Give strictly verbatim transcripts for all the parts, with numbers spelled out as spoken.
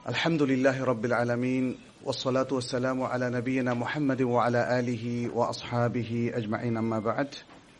আলহামদুলিল্লাহি রাব্বিল আলামিন ওয়াসসালাতু ওয়াসসালামু আলা নাবিয়িনা মুহাম্মাদিন ওয়া আলা আলিহি ওয়া আসহাবিহি আজমাইন, আম্মা বা'দ।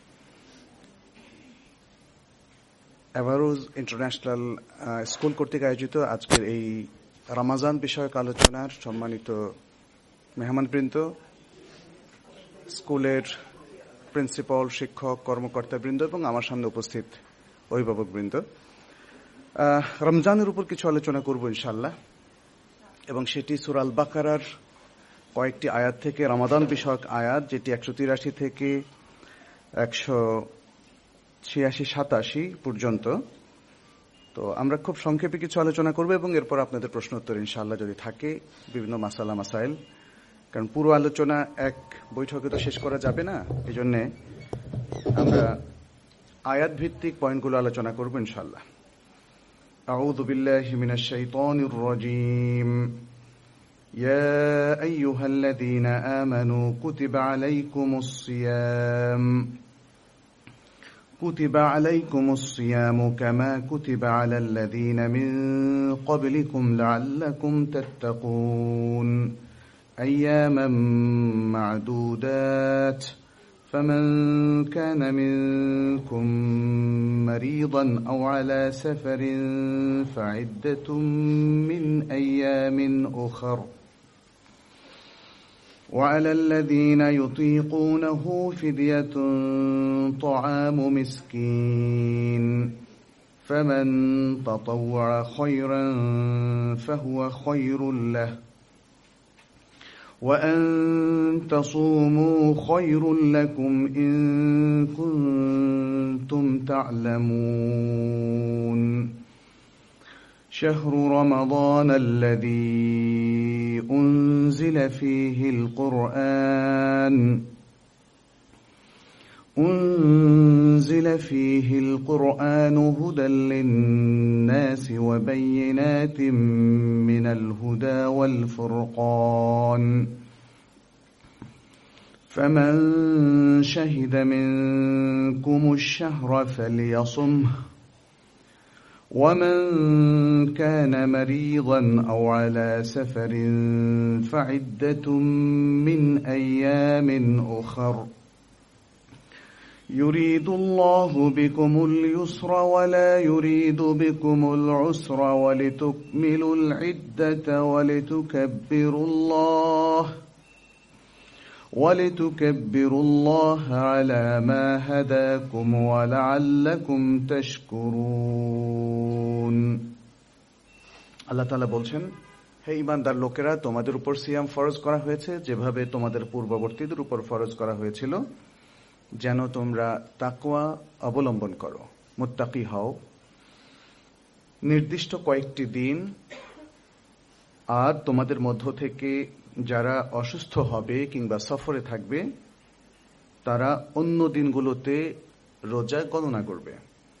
এভারোজ ইন্টারন্যাশনাল স্কুল কর্তৃক আয়োজিত আজকের এই রমাজান বিষয়ক আলোচনার সম্মানিত মেহমানবৃন্দ, স্কুলের প্রিন্সিপাল, শিক্ষক, কর্মকর্তাবৃন্দ এবং আমার সামনে উপস্থিত অভিভাবকবৃন্দ, রমজানের উপর কিছু আলোচনা করব ইনশাআল্লাহ, এবং সেটি সূরা আল বাকারার কয়েকটি আয়াত থেকে, রমাদান বিষয়ক আয়াত, যেটি একশো তিরাশি থেকে একশো ছিয়াশি সাতাশি পর্যন্ত। তো আমরা খুব সংক্ষেপে কিছু আলোচনা করব এবং এরপর আপনাদের প্রশ্ন উত্তর ইনশাআল্লাহ যদি থাকে, বিভিন্ন মাসালা মাসাইল, কারণ পুরো আলোচনা এক বৈঠকে তো শেষ করা যাবে না, এই জন্যে আমরা আয়াত ভিত্তিক পয়েন্টগুলো আলোচনা করব ইনশাআল্লাহ। أعوذ بالله من الشيطان الرجيم يا أيها الذين آمنوا كتب عليكم الصيام كتب عليكم الصيام كما كتب على الذين من قبلكم لعلكم تتقون أياما معدودات فمن كان منكم مريضا أو على سفر فعدة من أيام أخر وعلى الذين يطيقونه فدية طعام مسكين فمن تطوع خيرا فهو خير له وأن تصوموا خير لكم إن كنتم تعلمون شهر رمضان الذي أنزل فيه القرآن أنزل فيه القرآن هدى للناس وبينات من الهدى والفرقان فمن شهد منكم الشهر فليصمه ومن كان مريضا أو على سفر فعدة من أيام أخر يريد الله بكم اليسر ولا يريد بكم العسر ولتكملوا العدة ولتكبروا الله ولتكبروا الله على ما هداكم ولعلكم تشكرون। আল্লাহ তাআলা বলছেন, হে ঈমানদার লোকেরা, তোমাদের উপর সিয়াম ফরজ করা হয়েছে যেভাবে তোমাদের পূর্ববর্তীদের উপর ফরজ করা হয়েছিল, যেন তোমরা তাকওয়া অবলম্বন করো, মুত্তাকি হও। নির্দিষ্ট কয়েকটি দিন, আর তোমাদের মধ্য থেকে যারা অসুস্থ হবে কিংবা সফরে থাকবে তারা অন্য দিনগুলোতে রোজা গণনা করবে।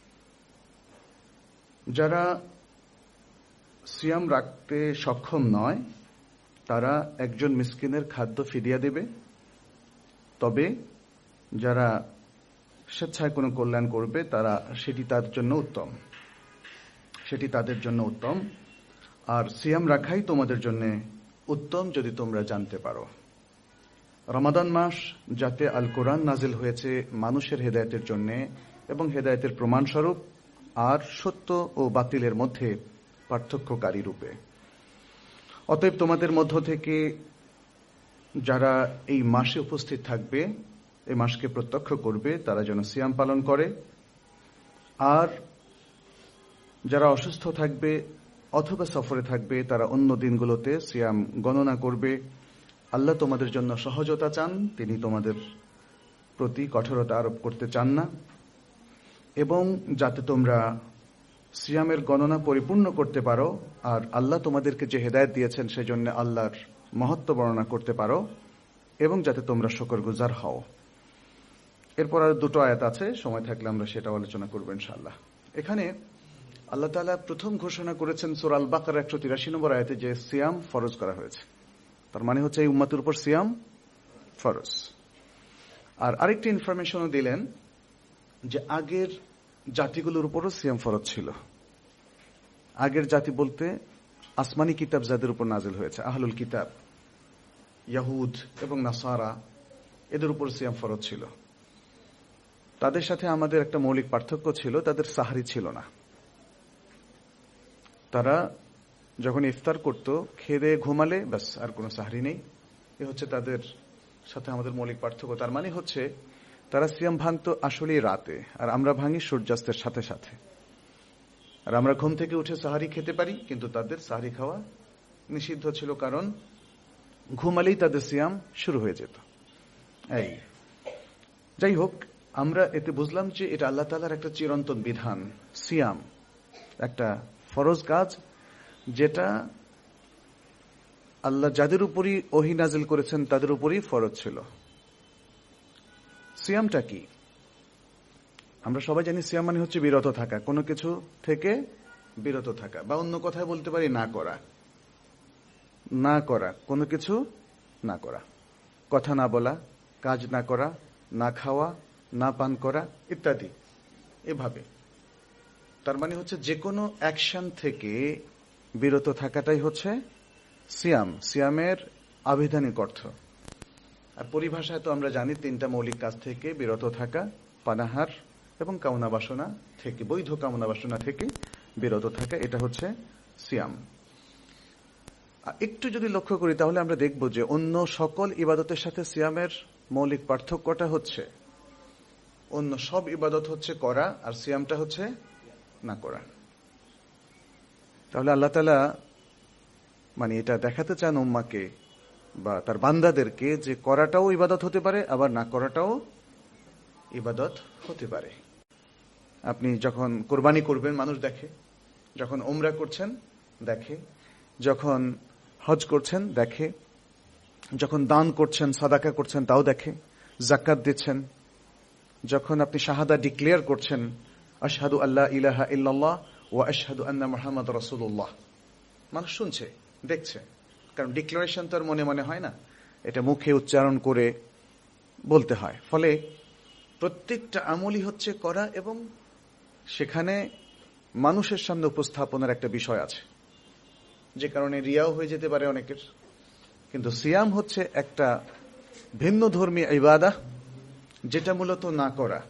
যারা সিয়াম রাখতে সক্ষম নয় তারা একজন মিসকিনের খাদ্য ফিদিয়া দেবে। তবে যারা স্বেচ্ছায় কোনো কল্যাণ করবে তারা সেটি তাদের জন্য উত্তম সেটি তাদের জন্য উত্তম আর সিয়াম রাখাই তোমাদের জন্য উত্তম যদি তোমরা জানতে পারো। রমাদান মাস যাতে আল কোরআন নাজিল হয়েছে মানুষের হেদায়েতের জন্য এবং হেদায়েতের প্রমাণস্বরূপ, আর সত্য ও বাতিলের মধ্যে পার্থক্যকারী রূপে। অতএব তোমাদের মধ্য থেকে যারা এই মাসে উপস্থিত থাকবে, এই মাসকে প্রত্যক্ষ করবে, তারা যেন সিয়াম পালন করে। আর যারা অসুস্থ থাকবে অথবা সফরে থাকবে তারা অন্য দিনগুলোতে সিয়াম গণনা করবে। আল্লাহ তোমাদের জন্য সহজতা চান, তিনি তোমাদের প্রতি কঠোরতা আরোপ করতে চান না। এবং যাতে তোমরা সিয়ামের গণনা পরিপূর্ণ করতে পারো আর আল্লাহ তোমাদেরকে যে হেদায়েত দিয়েছেন সেজন্য আল্লাহর মহত্ব বর্ণনা করতে পারো, এবং যাতে তোমরা শুকরগুজার হও। এরপর আর দুটো আয়াত আছে, সময় থাকলে আমরা সেটাও আলোচনা করব ইনশাআল্লাহ। এখানে আল্লাহ তাআলা প্রথম ঘোষণা করেছেন সূরা আল বাকারার একশো তিরাশি নম্বর আয়াতে যে সিয়াম ফরজ করা হয়েছে। তার মানে হচ্ছে এই উম্মতের উপর সিয়াম ফরজ। আর আরেকটি ইনফরমেশনও দিলেন যে আগের জাতিগুলোর উপরও সিয়াম ফরজ ছিল। আগের জাতি বলতে আসমানি কিতাব যাদের উপর নাজিল হয়েছে, আহলুল কিতাব, ইয়াহুদ এবং নাসারা, এদের উপর সিয়াম ফরজ ছিল। তাদের সাথে আমাদের একটা মৌলিক পার্থক্য ছিল, তাদের সাহরি ছিল না। তারা যখন ইফতার করত, খেয়ে ঘুমালে ব্যাস, আর কোনো সাহরি নেই। এ হচ্ছে তাদের সাথে আমাদের মৌলিক পার্থক্য। তার মানে হচ্ছে তারা সিয়াম ভাঙত আসলেই রাতে, আর আমরা ভাঙি সূর্যাস্তের সাথে সাথে। আর আমরা ঘুম থেকে উঠে সাহারি খেতে পারি, কিন্তু তাদের সাহারি খাওয়া নিষিদ্ধ ছিল, কারণ ঘুমালেই তাদের সিয়াম শুরু হয়ে যেত। এই যাই হোক, আমরা এতে বুঝলাম যে এটা আল্লাহ তাআলার একটা চিরন্তন বিধান। সিয়াম একটা ফরজ কাজ, যেটা আল্লাহ যাদের উপরই ওহী নাজিল করেছেন তাদের উপরই ফরজ ছিল। সিয়ামটা কি? আমরা সবাই জানি সিয়াম মানে হচ্ছে বিরত থাকা, কোনো কিছু থেকে বিরত থাকা, বা অন্য কথায় বলতে পারি না করা। না করা, কোনো কিছু না করা, কথা না বলা, কাজ না করা, না খাওয়া, না পান করা ইত্যাদি। এভাবে তার মানে হচ্ছে যে কোনো অ্যাকশন থেকে বিরত থাকাটাই হচ্ছে সিয়াম, সিয়ামের আবিধানিক অর্থ। আর পরিভাষায় তো আমরা জানি তিনটা মৌলিক কাজ থেকে বিরত থাকা, পানাহার এবং কামনা বাসনা থেকে, বৈধ কামনা বাসনা থেকে বিরত থাকা, এটা হচ্ছে সিয়াম। একটু যদি লক্ষ্য করি তাহলে আমরা দেখব যে অন্য সকল ইবাদতের সাথে সিয়ামের মৌলিক পার্থক্যটা হচ্ছে, অন্য সব ইবাদত হচ্ছে করা, আর সিয়ামটা হচ্ছে না করা। তাহলে আল্লাহ তাআলা মানে এটা দেখাতে চান উম্মাকে বা তার বান্দাদেরকে যে করাটাও ইবাদত হতে পারে, আবার না করাটাও ইবাদত হতে পারে। আপনি যখন কোরবানি করবেন মানুষ দেখে, যখন উমরা করছেন দেখে, যখন হজ করছেন দেখে, যখন দান করছেন, সাদাকা করছেন তাও দেখে, যাকাত দিচ্ছেন, যখন আপনি শাহাদা ডিক্লেয়ার করছেন, আশহাদু আল্লা ইলাহা ইল্লাল্লাহ ওয়া আশহাদু আন্না মুহাম্মাদুর রাসূলুল্লাহ, মানুষ শুনছে, দেখছে। কারণ ডিক্লারেশন তো আর মনে মনে হয় না, এটা মুখে উচ্চারণ করে বলতে হয়। ফলে প্রত্যেকটা আমলই হচ্ছে করা, এবং সেখানে মানুষের সামনে উপস্থাপনের একটা বিষয় আছে, যে কারণে রিয়াও হয়ে যেতে পারে অনেকের। কিন্তু সিয়াম হচ্ছে একটা ভিন্ন ধর্মী ইবাদত, যেটা মূলত না করা।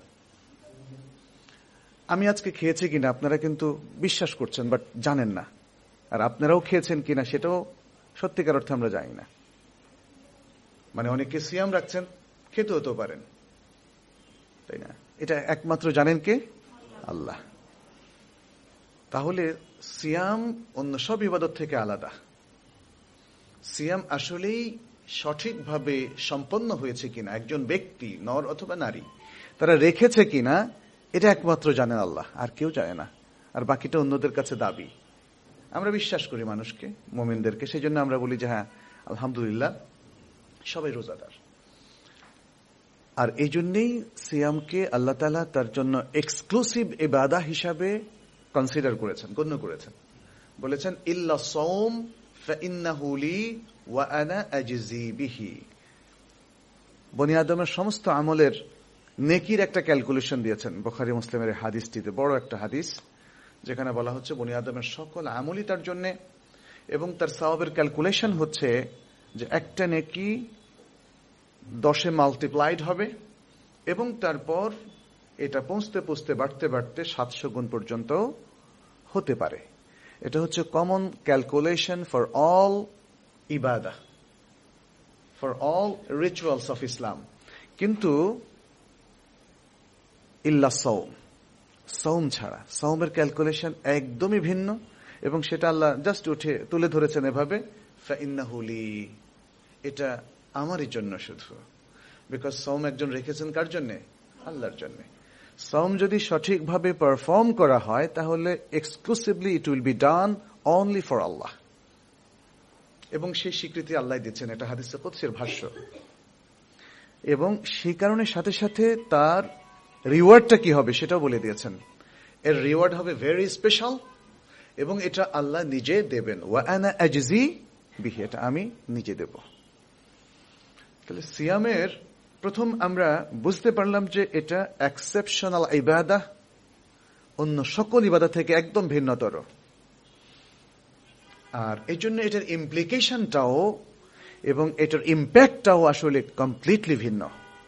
আমি আজকে খেয়েছি কিনা আপনারা কিন্তু বিশ্বাস করছেন, বাট জানেন না। আর আপনারাও খেয়েছেন কিনা সেটাও সত্যিকার অর্থে আমরা জানি না। মানে অনেকে সিয়াম রাখছেন, খেতে হতেও পারেন, তাই না? এটা একমাত্র জানেন কে? আল্লাহ। তাহলে সিয়াম অন্য সব ইবাদত থেকে আলাদা। সিয়াম আসলেই সঠিকভাবে সম্পন্ন হয়েছে কিনা, একজন ব্যক্তি নর অথবা নারী তারা রেখেছে কিনা, এটা একমাত্র জানেন আল্লাহ, আর কেউ জানে না। আর বাকিটা অন্যদের কাছে দাবি। আমরা বিশ্বাস করি মানুষকে, মুমিনদেরকে, সেই জন্য আমরা বলি যে হ্যাঁ আলহামদুলিল্লাহ সবাই রোজাদার। আর এই জন্যই সিয়ামকে আল্লাহ তাআলা তার জন্য এক্সক্লুসিভ ইবাদত হিসাবে কনসিডার করেছেন, গণ্য করেছেন। বলেছেন ইল্লা সাওম ফাইন্নাহু লি ওয়া আনা আজজি বিহি। বনি আদমের সমস্ত আমলের নেকির একটা ক্যালকুলেশন দিয়েছেন বুখারী মুসলিমের হাদিসটিতে, বড় একটা হাদিস, যেখানে বলা হচ্ছে বনি আদমের সকল আমলই তার জন্য, এবং তার সওয়াবের ক্যালকুলেশন হচ্ছে যে একটা নেকি দশে মাল্টিপ্লাইড হবে, এবং তারপর এটা পৌঁছতে পৌঁছতে বাড়তে বাড়তে সাতশো গুণ পর্যন্ত হতে পারে। এটা হচ্ছে কমন ক্যালকুলেশন ফর অল ইবাদা, for all rituals of Islam. কিন্তু ইল্লা সাওম, সাওম ছাড়া, সাওমের ক্যালকুলেশন একদমই ভিন্ন, এবং সেটা আল্লাহ জাস্ট উঠে তুলে ধরেছেন এভাবে, ফাইন্নাহু লি, এটা আমারই জন্য শুধু। বিকজ সাওম একজন রেখেছেন কার জন্য? আল্লাহর জন্য। সাওম যদি সঠিকভাবে পারফর্ম করা হয় তাহলে exclusively it will be done only for Allah, এবং সেই স্বীকৃতি আল্লাহ দিচ্ছেন। এটা হাদিসে কুদসির ভাষ্য। এবং সেই কারণে সাথে সাথে তার রিওয়ার্ডটা কি হবে সেটাও বলে দিয়েছেন। এর রিওয়ার্ড হবে ভেরি স্পেশাল, এবং এটা আল্লাহ নিজে দেবেন। ওয়া আনা আজজি বিহি, এটা আমি নিজে দেব। তাহলে সিয়ামের প্রথম আমরা বুঝতে পারলাম যে এটা এক্সেপশনাল ইবাদত, অন্য সকল ইবাদত থেকে একদম ভিন্নতর। আর এই জন্য এটার ইমপ্লিকেশনটাও এবং এটার ইম্প্যাক্টটাও আসলে কমপ্লিটলি ভিন্ন।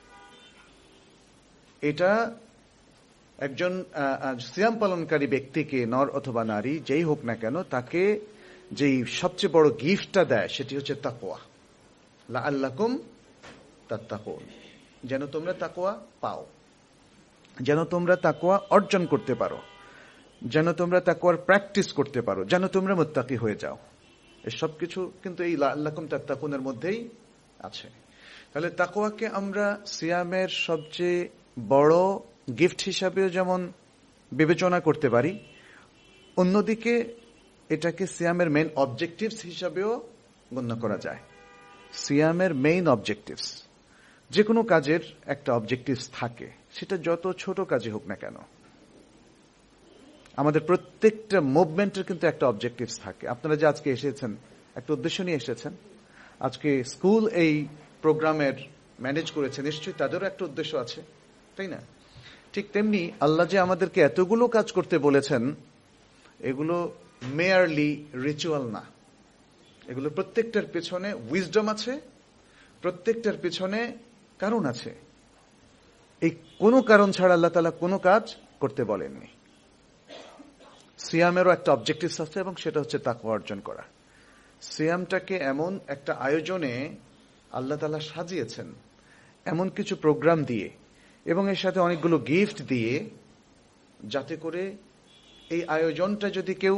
এটা একজন সিয়াম পালনকারী ব্যক্তিকে, নর অথবা নারী যেই হোক না কেন, তাকে যেই সবচেয়ে বড় গিফটটা দেয় সেটি হচ্ছে তাকওয়া। লাআল্লাকুম তাত্তাকুন, যেন তোমরা তাকওয়া পাও, যেন তোমরা তাকওয়া অর্জন করতে পারো, যেন তোমরা তাকওয়ার প্র্যাকটিস করতে পারো, যেন তোমরা মুত্তাকি হয়ে যাও। এই সব কিছু কিন্তু এই লাআল্লাকুম তাত্তাকুনের মধ্যেই আছে। তাহলে তাকওয়াকে আমরা সিয়ামের সবচেয়ে বড় গিফট হিসাবেও যেমন বিবেচনা করতে পারি, অন্যদিকে এটাকে সিয়ামের মেইন অবজেক্টিভস হিসাবেও গণ্য করা যায়। সিয়ামের মেইন অবজেক্টিভস, যে কোনো কাজের একটা অবজেক্টিভস থাকে, সেটা যত ছোট কাজে হোক না কেন। আমাদের প্রত্যেকটা মুভমেন্টের কিন্তু একটা অবজেক্টিভস থাকে। আপনারা যে আজকে এসেছেন, একটা উদ্দেশ্য নিয়ে এসেছেন। আজকে স্কুল এই প্রোগ্রামের ম্যানেজ করেছে, নিশ্চয়ই তাদেরও একটা উদ্দেশ্য আছে, তাই না? ঠিক তেমনি আল্লাহ যে আমাদেরকে এতগুলো কাজ করতে বলেছেন, এগুলো মেয়ারলি রিচুয়াল না। এগুলো প্রত্যেকটার পেছনে উইজডম আছে, প্রত্যেকটার পেছনে কারণ আছে। এই কোনো কারণ ছাড়া আল্লাহ তাআলা কোনো কাজ করতে বলেননি। সিয়ামেরও একটা অবজেক্টিভ আছে এবং সেটা হচ্ছে তাকওয়া অর্জন করা। সিয়ামটাকে এমন একটা আয়োজনে আল্লাহ তাআলা সাজিয়েছেন, এমন কিছু প্রোগ্রাম দিয়ে এবং এর সাথে অনেকগুলো গিফট দিয়ে, যাতে করে এই আয়োজনটা যদি কেউ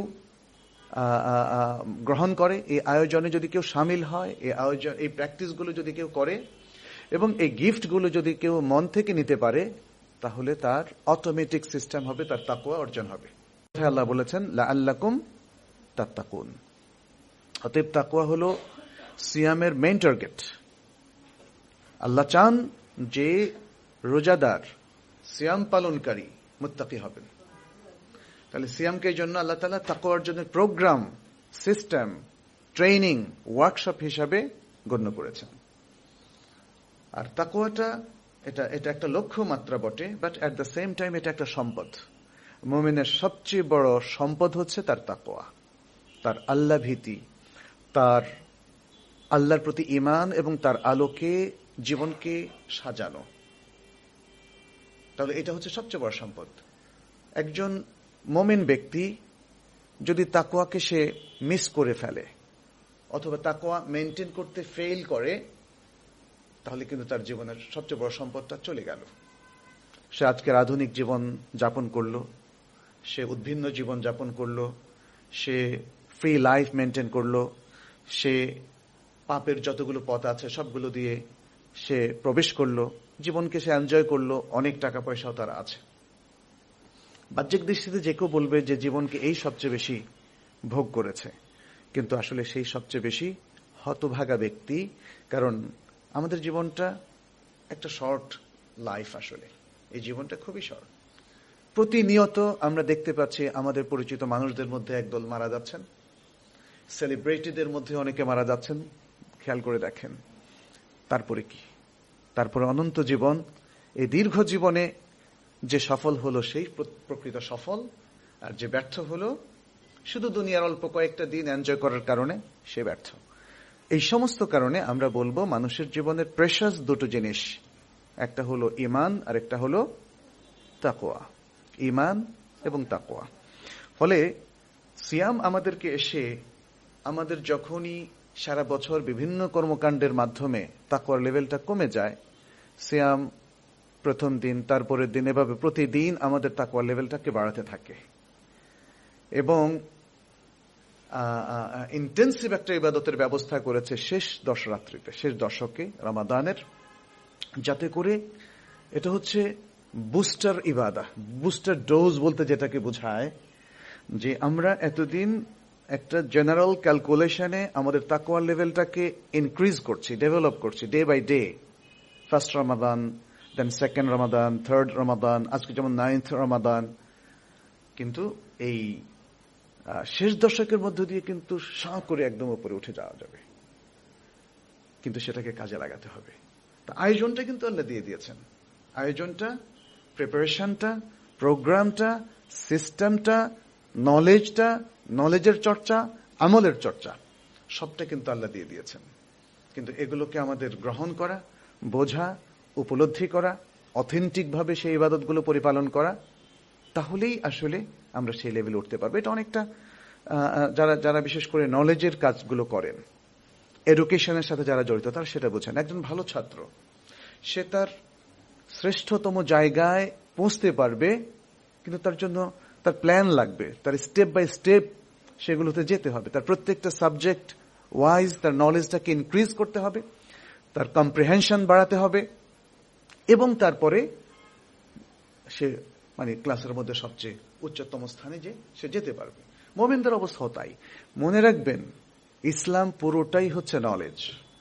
গ্রহণ করে, এই আয়োজনে যদি কেউ সামিল হয়, এই আয়োজন এই প্র্যাকটিসগুলো যদি কেউ করে এবং এই গিফটগুলো যদি কেউ মন থেকে নিতে পারে, তাহলে তার অটোমেটিক সিস্টেম হবে, তার তাকওয়া অর্জন হবে। আল্লাহ বলেছেন লাআল্লাকুম তাত্তাকুন। অতএব তাকওয়া হলো সিয়ামের মেইন টার্গেট। আল্লাহ চান যে রোজাদার, সিয়াম পালনকারী মুত্তাকি হবেন। তাহলে সিয়ামকে এই জন্য আল্লাহ তাআলা তাকওয়া অর্জনের প্রোগ্রাম, সিস্টেম, ট্রেনিং, ওয়ার্কশপ হিসাবে গণ্য করেছেন। আর তাকওয়াটা এটা এটা একটা লক্ষ্য মাত্রা বটে, but at the same time এটা একটা সম্পদ। মুমিনের সবচেয়ে বড় সম্পদ হচ্ছে তার তাকওয়া, তার আল্লাহ ভীতি, তার আল্লাহর প্রতি ঈমান এবং তার আলোকে জীবনকে সাজানো। তাহলে এটা হচ্ছে সবচেয়ে বড় সম্পদ। একজন মুমিন ব্যক্তি যদি তাকওয়াকে সে মিস করে ফেলে অথবা তাকওয়া মেইনটেইন করতে ফেল করে, তাহলে কিন্তু তার জীবনের সবচেয়ে বড় সম্পদটা চলে গেল। সে আজকের আধুনিক জীবন যাপন করলো, সে উদ্ভিন্ন জীবন যাপন করলো, সে ফ্রি লাইফ মেনটেন করলো, সে পাপের যতগুলো পথ আছে সবগুলো দিয়ে সে প্রবেশ করলো, জীবনকে সে এনজয় করলো, অনেক টাকা পয়সাও তার আছে। বাহ্যিক দৃষ্টিতে যে কেউ বলবে যে জীবনকে এই সবচেয়ে বেশি ভোগ করেছে, কিন্তু আসলে সেই সবচেয়ে বেশি হতভাগা ব্যক্তি। কারণ আমাদের জীবনটা একটা শর্ট লাইফ, আসলে এই জীবনটা খুবই শর্ট। প্রতিনিয়ত আমরা দেখতে পাচ্ছি আমাদের পরিচিত মানুষদের মধ্যে একদল মারা যাচ্ছেন, সেলিব্রিটিদের মধ্যে অনেকে মারা যাচ্ছেন, খেয়াল করে দেখেন। তারপরে কি? তারপরে অনন্ত জীবন। এই দীর্ঘ জীবনে যে সফল হলো সেই প্রকৃত সফল, আর যে ব্যর্থ হলো শুধু দুনিয়ার অল্প কয়েকটা দিন এনজয় করার কারণে সে ব্যর্থ। এই সমস্ত কারণে আমরা বলবো মানুষের জীবনের প্রেশাস দুটো জিনিস, একটা হলো ঈমান আর একটা হলো তাকওয়া। ঈমান এবং তাকওয়া। ফলে সিয়াম আমাদেরকে এসে আমাদের যখনই সারা বছর বিভিন্ন কর্মকাণ্ডের মাধ্যমে তাকওয়ার লেভেলটা কমে যায়, সিয়াম প্রথম দিন, তারপরের দিন, এভাবে প্রতিদিন আমাদের তাকওয়ার লেভেলটাকে বাড়াতে থাকে এবং ইন্টেন্সিভ একটা ইবাদতের ব্যবস্থা করেছে শেষ দশ রাত্রিতে, শেষ দশকে রমাদানের, যাতে করে এটা হচ্ছে বুস্টার ইবাদা। বুস্টার ডোজ বলতে যেটাকে বোঝায় যে আমরা এতদিন একটা জেনারেল ক্যালকুলেশনে আমাদের তাকওয়ার লেভেলটাকে ইনক্রিজ করছি, ডেভেলপ করছি day by day. First Ramadan, then second Ramadan, third Ramadan, আজকে যেমন নাইন্থ রমাদান। কিন্তু এই শেষ দশকের মধ্য দিয়ে কিন্তু সাঁ করে একদম উপরে উঠে যাওয়া যাবে, কিন্তু সেটাকে কাজে লাগাতে হবে। তা আয়োজনটা কিন্তু আল্লাহ দিয়ে দিয়েছেন। আয়োজনটা, প্রিপারেশনটা, প্রোগ্রামটা, সিস্টেমটা, নলেজটা, নলেজের চর্চা, আমলের চর্চা, সবটা কিন্তু আল্লাহ দিয়ে দিয়েছেন। কিন্তু এগুলোকে আমাদের গ্রহণ করা, বোঝা, উপলব্ধি করা, অথেন্টিক ভাবে সেই ইবাদতগুলো পরিপালন করা, তাহলেই আসলে আমরা সেই লেভেলে উঠতে পারবো। এটা অনেকটা যারা যারা বিশেষ করে নলেজের কাজগুলো করেন, এডুকেশনের সাথে যারা জড়িত, তারা সেটা বোঝেন। একজন ভালো ছাত্র সে তার শ্রেষ্ঠতম জায়গায় পৌঁছতে পারবে, কিন্তু তার জন্য তার প্ল্যান লাগবে, তার স্টেপ বাই স্টেপ সেগুলোতে যেতে হবে, তার প্রত্যেকটা সাবজেক্ট ওয়াইজ তার নলেজটাকে ইনক্রিজ করতে হবে, তার কম্প্রিহেনশন বাড়াতে হবে, এবং তারপরে সে মানে ক্লাসের মধ্যে সবচেয়ে উচ্চতম স্থানে যে সে যেতে পারবে। মুমিনদের অবস্থাও তাই। মনে রাখবেন, ইসলাম পুরোটাই হচ্ছে নলেজ।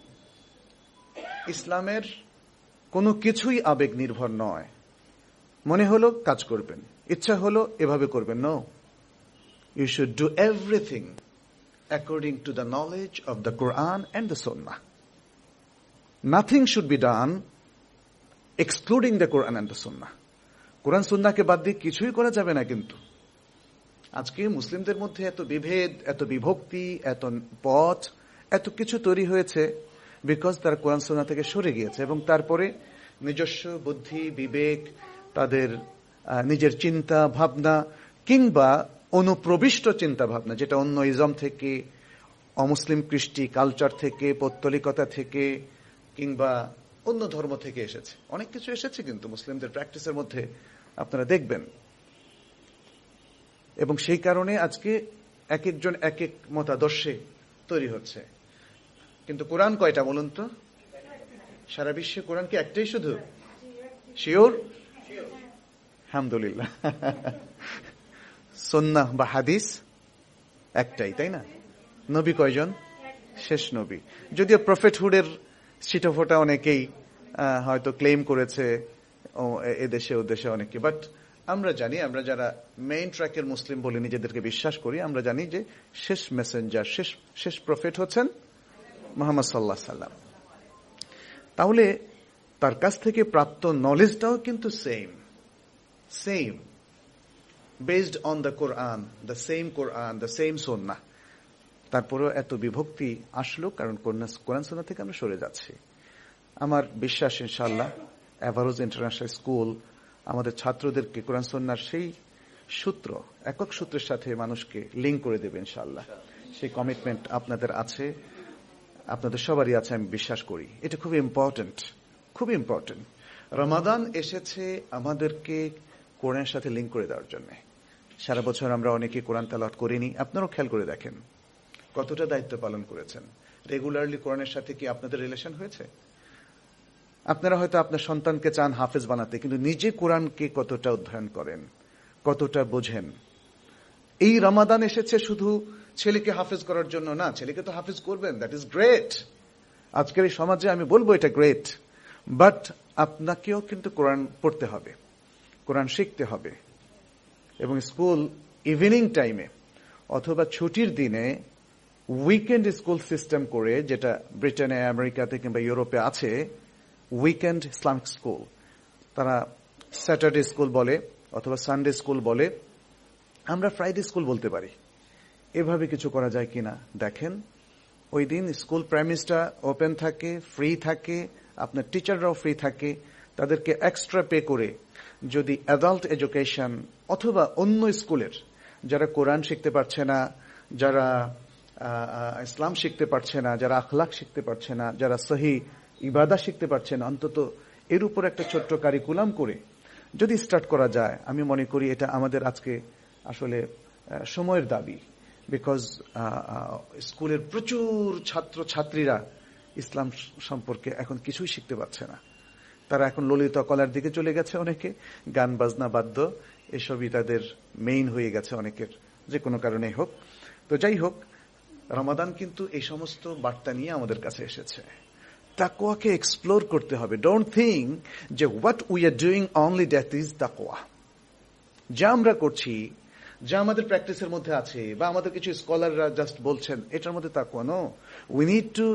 ইসলামের কোনো কিছুই আবেগ নির্ভর নয়। মনে হলো কাজ করবেন, ইচ্ছা হলো এভাবে করবেন। No, you should do everything according to the knowledge of the Quran and the Sunnah. Nothing should be done excluding the Quran and the Sunnah. কোরআন সুন্নাহকে বাদ দিয়ে কিছুই করা যাবে না। কিন্তু আজকে মুসলিমদের মধ্যে এত বিভেদ, এত বিভক্তি, এত পথ, এত কিছু তৈরি হয়েছে বিকজ তারা কোরআন সুন্নাহ থেকে সরে গিয়েছে, এবং তারপরে নিজস্ব বুদ্ধি, বিবেক, তাদের নিজের চিন্তা ভাবনা কিংবা অনুপ্রবিষ্ট চিন্তা ভাবনা, যেটা অন্য ইজম থেকে, অমুসলিম কৃষ্টি কালচার থেকে, পৌত্তলিকতা থেকে কিংবা অন্য ধর্ম থেকে এসেছে। অনেক কিছু এসেছে কিন্তু মুসলিমদের প্র্যাকটিসের মধ্যে আপনারা দেখবেন, এবং সেই কারণে আজকে এক একজন এক এক মতাদর্শে তৈরি হচ্ছে। কিন্তু কোরআন কয়টা বলুন তো? সারা বিশ্বে কোরআন কি একটাই শুধু? শিওর? আলহামদুলিল্লাহ। সুন্নাহ বা হাদিস একটাই, তাই না? নবী কয়জন? শেষ নবী। যদিও প্রফেটহুডের ছিটাফোটা অনেকেই হয়তো ক্লেম করেছে এদেশে ওদেশে অনেকে, বাট আমরা জানি, আমরা যারা মেইন ট্র্যাকের মুসলিম বলে নিজেদেরকে বিশ্বাস করি, আমরা জানি যে শেষ মেসেঞ্জার, শেষ শেষ প্রফেট হচ্ছেন মুহাম্মদ সাল্লাল্লাহু আলাইহি ওয়াসাল্লাম। তাহলে তার কাছ থেকে প্রাপ্ত নলেজটাও কিন্তু same same based on the Quran, the same Quran, the same Sunnah. তারপরেও এত বিভক্তি আসলো কারণ কোরআন সুন্নাহ থেকে আমরা সরে যাচ্ছি। আমার বিশ্বাস ইনশাআল্লাহ এভারোজ ইন্টারন্যাশনাল স্কুল আমাদের ছাত্রদেরকে কোরআন সুন্নাহর সেই সূত্র, একক সূত্রের সাথে মানুষকে লিঙ্ক করে দেবে ইনশাআল্লাহ। সেই কমিটমেন্ট আপনাদের আছে, আপনাদের সবারই আছে, আমি বিশ্বাস করি। এটা খুব ইম্পর্টেন্ট, খুব ইম্পর্টেন্ট। রমাদান এসেছে আমাদেরকে কোরআনের সাথে লিঙ্ক করে দেওয়ার জন্য। সারা বছর আমরা অনেকে কোরআন তেলাওয়াত করিনি, আপনারাও খেয়াল করে দেখেন কতটা দায়িত্ব পালন করেছেন। রেগুলারলি কোরআনের সাথে কি আপনাদের রিলেশন হয়েছে? আপনারা হয়তো আপনার সন্তানকে চান হাফেজ বানাতে, কিন্তু নিজে কোরআনকে কতটা অধ্যয়ন করেন, কতটা বোঝেন? এই রমাদান এসেছে শুধু ছেলেকে হাফেজ করার জন্য না, ছেলেকে তো হাফেজ করবেন, দ্যাট ইজ গ্রেট। আজকের এই সমাজে আমি বলবো এটা গ্রেট, বাট আপনাকেও কিন্তু কোরআন পড়তে হবে, কোরআন শিখতে হবে। এবং স্কুল ইভিনিং টাইমে অথবা ছুটির দিনে উইকেন্ড স্কুল সিস্টেম করে, যেটা ব্রিটেনে, আমেরিকাতে কিংবা ইউরোপে আছে, উইকেন্ড ইসলামিক স্কুল, তারা স্যাটারডে স্কুল বলে অথবা সানডে স্কুল বলে, আমরা ফ্রাইডে স্কুল বলতে পারি। এভাবে কিছু করা যায় কিনা দেখেন। ওই দিন স্কুল প্রেমিসটা ওপেন থাকে, ফ্রি থাকে, আপনার টিচাররাও ফ্রি থাকে। তাদেরকে এক্সট্রা পে করে যদি অ্যাডাল্ট এডুকেশন অথবা অন্য স্কুলের যারা কোরআন শিখতে পারছে না, যারা ইসলাম শিখতে পারছে না, যারা আখলাক শিখতে পারছে না, যারা সহি ইবাদা শিখতে পারছে না, অন্তত এর উপর একটা ছোট্ট কারিকুলাম করে যদি স্টার্ট করা যায়, আমি মনে করি এটা আমাদের আজকে আসলে সময়ের দাবি। বিকজ স্কুলের প্রচুর ছাত্র ছাত্রীরা ইসলাম সম্পর্কে এখন কিছুই শিখতে পারছে না। তারা এখন ললিত কলার দিকে চলে গেছে, অনেকে গান বাজনা বাদ্য এসবই তাদের মেইন হয়ে গেছে অনেকের, যে কোনো কারণে হোক। তো যাই হোক, রমাদান কিন্তু এই সমস্ত বার্তা নিয়ে আমাদের কাছে এসেছে। তাকওয়াকে এক্সপ্লোর করতে হবে। ডোন্ট থিঙ্ক যে what we are doing only that is তাকওয়া। যা আমরা করছি, যা আমাদের প্র্যাকটিসের মধ্যে আছে, বা আমাদের কিছু স্কলাররা জাস্ট বলছেন এটার মধ্যে তাকওয়া no. We need to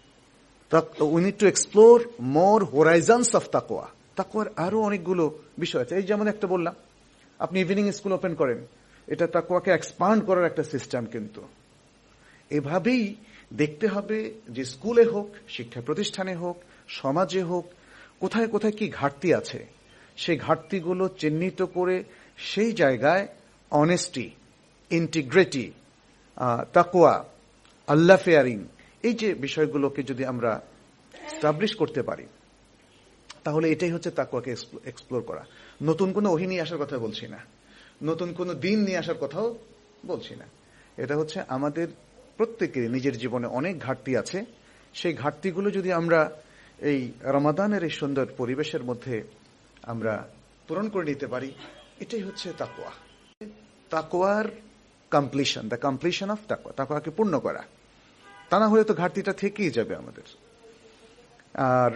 we need to explore more horizons of তাকওয়া। তাকওয়ার আরো অনেকগুলো বিষয় আছে। এই যেমন একটা বললাম, আপনি ইভিনিং স্কুল ওপেন করেন, এটা তাকওয়াকে এক্সপান্ড করার একটা সিস্টেম। কিন্তু এভাবেই দেখতে হবে যে স্কুলে হোক, শিক্ষা প্রতিষ্ঠানে হোক, সমাজে হোক, কোথায় কোথায় কি ঘাটতি আছে, সেই ঘাটতিগুলো চিহ্নিত করে সেই জায়গায় অনেস্টি, ইন্টিগ্রিটি, তাকওয়া, আল্লাহ ফেয়ারিং, এই যে বিষয়গুলোকে যদি আমরা স্টাবলিশ করতে পারি, তাহলে এটাই হচ্ছে তাকওয়াকে এক্সপ্লোর করা। নতুন কোনো ওহী নিয়ে আসার কথা বলছি না, নতুন কোনো দিন নিয়ে আসার কথাও বলছি না। এটা হচ্ছে আমাদের প্রত্যেকের নিজের জীবনে অনেক ঘাটতি আছে, সেই ঘাটতিগুলো যদি আমরা এই রমাদানের এই সুন্দর পরিবেশের মধ্যে আমরা পূরণ করে নিতে পারি, এটাই হচ্ছে তাকওয়া। তাকওয়ার কমপ্লিশন, দ্য কমপ্লিশন অফ তাকওয়া, তাকওয়াকে পূর্ণ করা। তা না হলে তো ঘাটতিটা থেকেই যাবে আমাদের। আর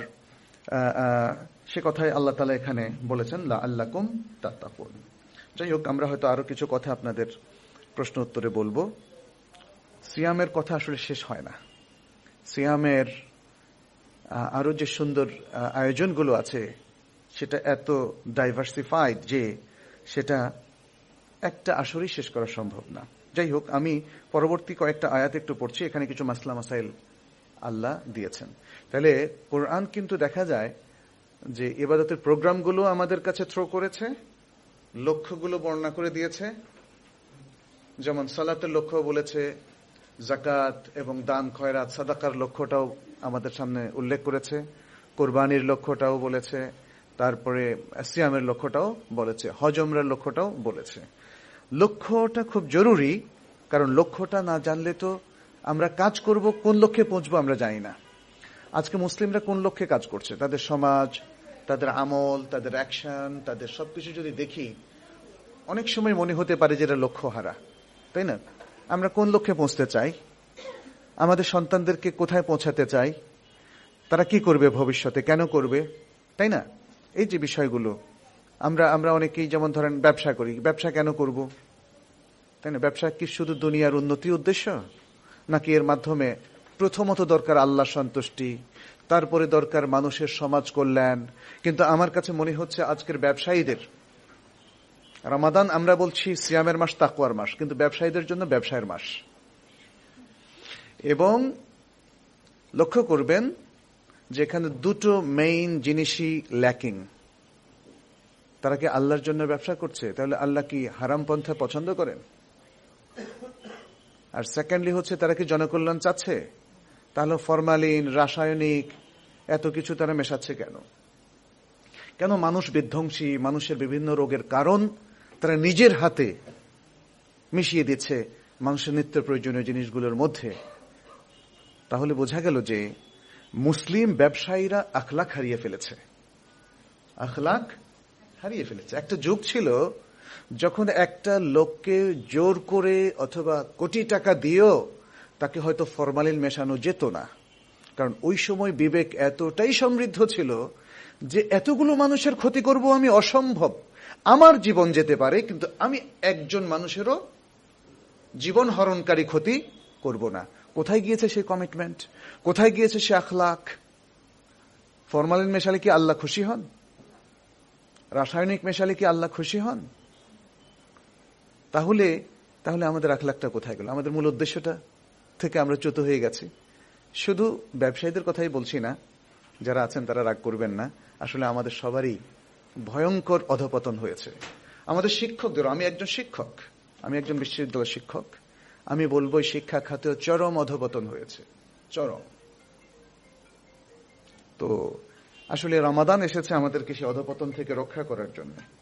সে কথাই আল্লাহ তাআলা এখানে বলেছেন, লাআল্লাকুম তাত্তাকুন। যাই হোক, আমরা হয়তো আরো কিছু কথা আপনাদের প্রশ্ন উত্তরে বলবো। সিয়ামের কথা আসলে শেষ হয় না। সিয়ামের আরো যে সুন্দর আয়োজনগুলো আছে সেটা এত ডাইভার্সিফাইড যে সেটা একটা আসরেই শেষ করা সম্ভব না। যাই হোক, আমি পরবর্তী কয়েকটা আয়াত একটু পড়ছি, এখানে কিছু মাসলা মাসাইল আল্লাহ দিয়েছেন। তাহলে কোরআন কিন্তু দেখা যায় যে ইবাদতের প্রোগ্রামগুলো আমাদের কাছে থ্রো করেছে, লক্ষ্যগুলো বর্ণনা করে দিয়েছে। যেমন সালাতের লক্ষ্য বলেছে, যাকাত এবং দান খয়রাত সাদাকার লক্ষ্যটাও আমাদের সামনে উল্লেখ করেছে, কোরবানির লক্ষ্যটাও বলেছে, তারপরে সিয়ামের লক্ষ্যটাও বলেছে, হজ উমরার লক্ষ্যটাও বলেছে। লক্ষ্যটা খুব জরুরি, কারণ লক্ষ্যটা না জানলে তো আমরা কাজ করব কোন লক্ষ্যে পৌঁছবো আমরা জানি না। আজকে মুসলিমরা কোন লক্ষ্যে কাজ করছে, তাদের সমাজ, তাদের আমল, তাদের অ্যাকশন, তাদের সবকিছু যদি দেখি, অনেক সময় মনে হতে পারে যে এটা লক্ষ্য হারা, তাই না? আমরা কোন লক্ষ্যে পৌঁছতে চাই, আমাদের সন্তানদেরকে কোথায় পৌঁছাতে চাই, তারা কি করবে ভবিষ্যতে, কেন করবে, তাই না? এই যে বিষয়গুলো আমরা আমরা অনেকেই যেমন ধরেন ব্যবসা করি, ব্যবসা কেন করব, তাই না? ব্যবসা কি শুধু দুনিয়ার উন্নতির উদ্দেশ্য, নাকি এর মাধ্যমে প্রথমত দরকার আল্লাহ সন্তুষ্টি, তারপরে দরকার মানুষের সমাজ কল্যাণ? কিন্তু আমার কাছে মনে হচ্ছে আজকের ব্যবসায়ীদের, রমাদান আমরা বলছি সিয়ামের মাস, তাকওয়ার মাস, কিন্তু ব্যবসায়ীদের জন্য ব্যবসায়ের মাস। এবং লক্ষ্য করবেন যে এখানে দুটো মেইন জিনিসই ল্যাকিং। তারা কি আল্লাহর জন্য ব্যবসা করছে? তাহলে আল্লাহ কি হারাম পন্থা পছন্দ করেন? আর সেকেন্ডলি হচ্ছে, তারা কি জনকল্যাণ চাচ্ছে? তাহলে ফরমালিন, রাসায়নিক এত কিছু তারা মেশাচ্ছে কেন? কেন মানুষ বিধ্বংসী, মানুষের বিভিন্ন রোগের কারণ তারা নিজের হাতে মিশিয়ে দিচ্ছে মানুষের নিত্য প্রয়োজনীয় জিনিসগুলোর মধ্যে? তাহলে বোঝা গেল যে মুসলিম ব্যবসায়ীরা আখলাক হারিয়ে ফেলেছে, আখলাক হারিয়ে ফেলেছে। একটা যুগ ছিল যখন একটা লোককে জোর করে অথবা কোটি টাকা দিয়েও তাকে হয়তো ফরমালিন মেশানো যেত না, কারণ ওই সময় বিবেক এতটাই সমৃদ্ধ ছিল যে এতগুলো মানুষের ক্ষতি করব আমি অসম্ভব, আমার জীবন যেতে পারে কিন্তু আমি একজন মানুষেরও জীবন হরণকারী ক্ষতি করব না। কোথায় গিয়েছে সেই কমিটমেন্ট, কোথায় গিয়েছে সে আখলাক? ফরমালিন মেশালে কি আল্লাহ খুশি হন? রাসায়নিক মেশালে কি আল্লাহ খুশি হন? তাহলে তাহলে আমাদের আখলাকটা কোথায় গেল? আমাদের মূল উদ্দেশ্যটা থেকে আমরা চ্যুত হয়ে গেছি। শুধু ব্যবসায়ীদের কথাই বলছি না, যারা আছেন তারা রাগ করবেন না, আসলে আমাদের সবারই ভয়ঙ্কর অধপতন হয়েছে। আমাদের শিক্ষকদের, আমি একজন শিক্ষক, আমি একজন বিশ্ববিদ্যালয়ের শিক্ষক, আমি বলবো শিক্ষা খাতেও চরম অধপতন হয়েছে, চরম। তো আসলে রমাদান এসেছে আমাদেরকে সেই অধপতন থেকে রক্ষা করার জন্য।